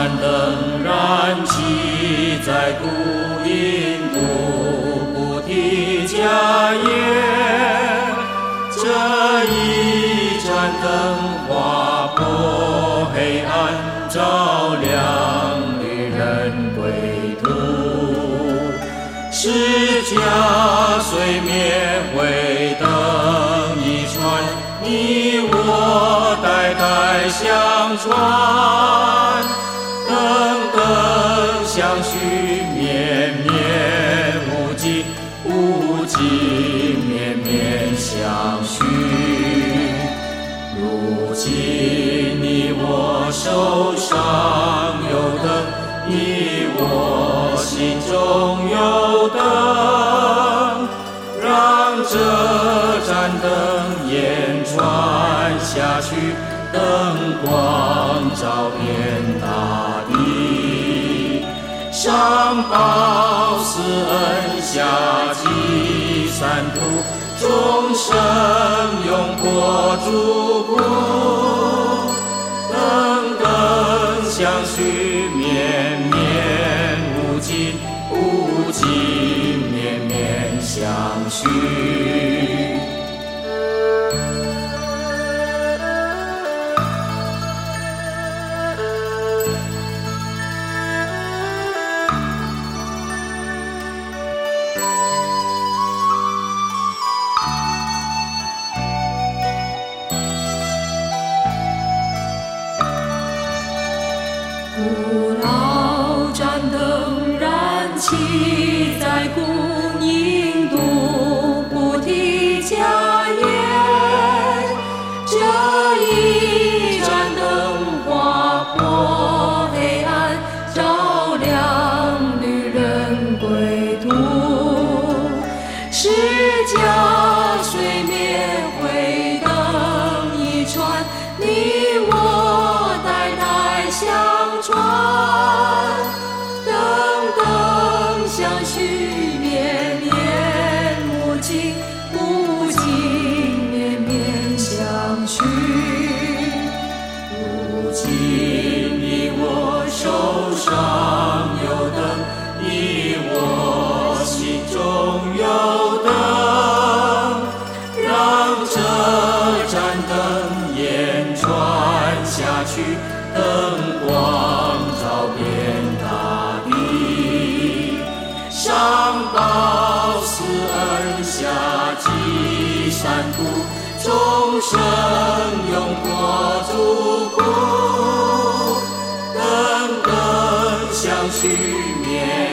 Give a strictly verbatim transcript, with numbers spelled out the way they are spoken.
盏灯燃起在孤印度菩提迦耶，这一盏灯划破黑暗，照亮旅人归途。释迦虽灭慧灯一串，你我代代相传。灯灯相续，绵绵无尽，无尽绵绵相续。如今你我手上有灯，你我心中有灯，让这盏灯延传下去，灯光照遍大地。上报四恩，下济三途，众生永过诸苦。灯灯相续，绵绵无尽，无尽绵绵相续。 古老盏灯燃起在孤印度菩提迦耶，这一盏灯划破黑暗，照亮旅人归途。释迦虽灭慧灯一串，你我代代相传。灯灯相续，绵绵无尽，无尽绵绵相续。 如今你我手上有灯，你我心中有灯，让这盏灯延传下去，灯光照遍大地。上报四恩，下济三途，众生永过诸苦。灯灯相续，绵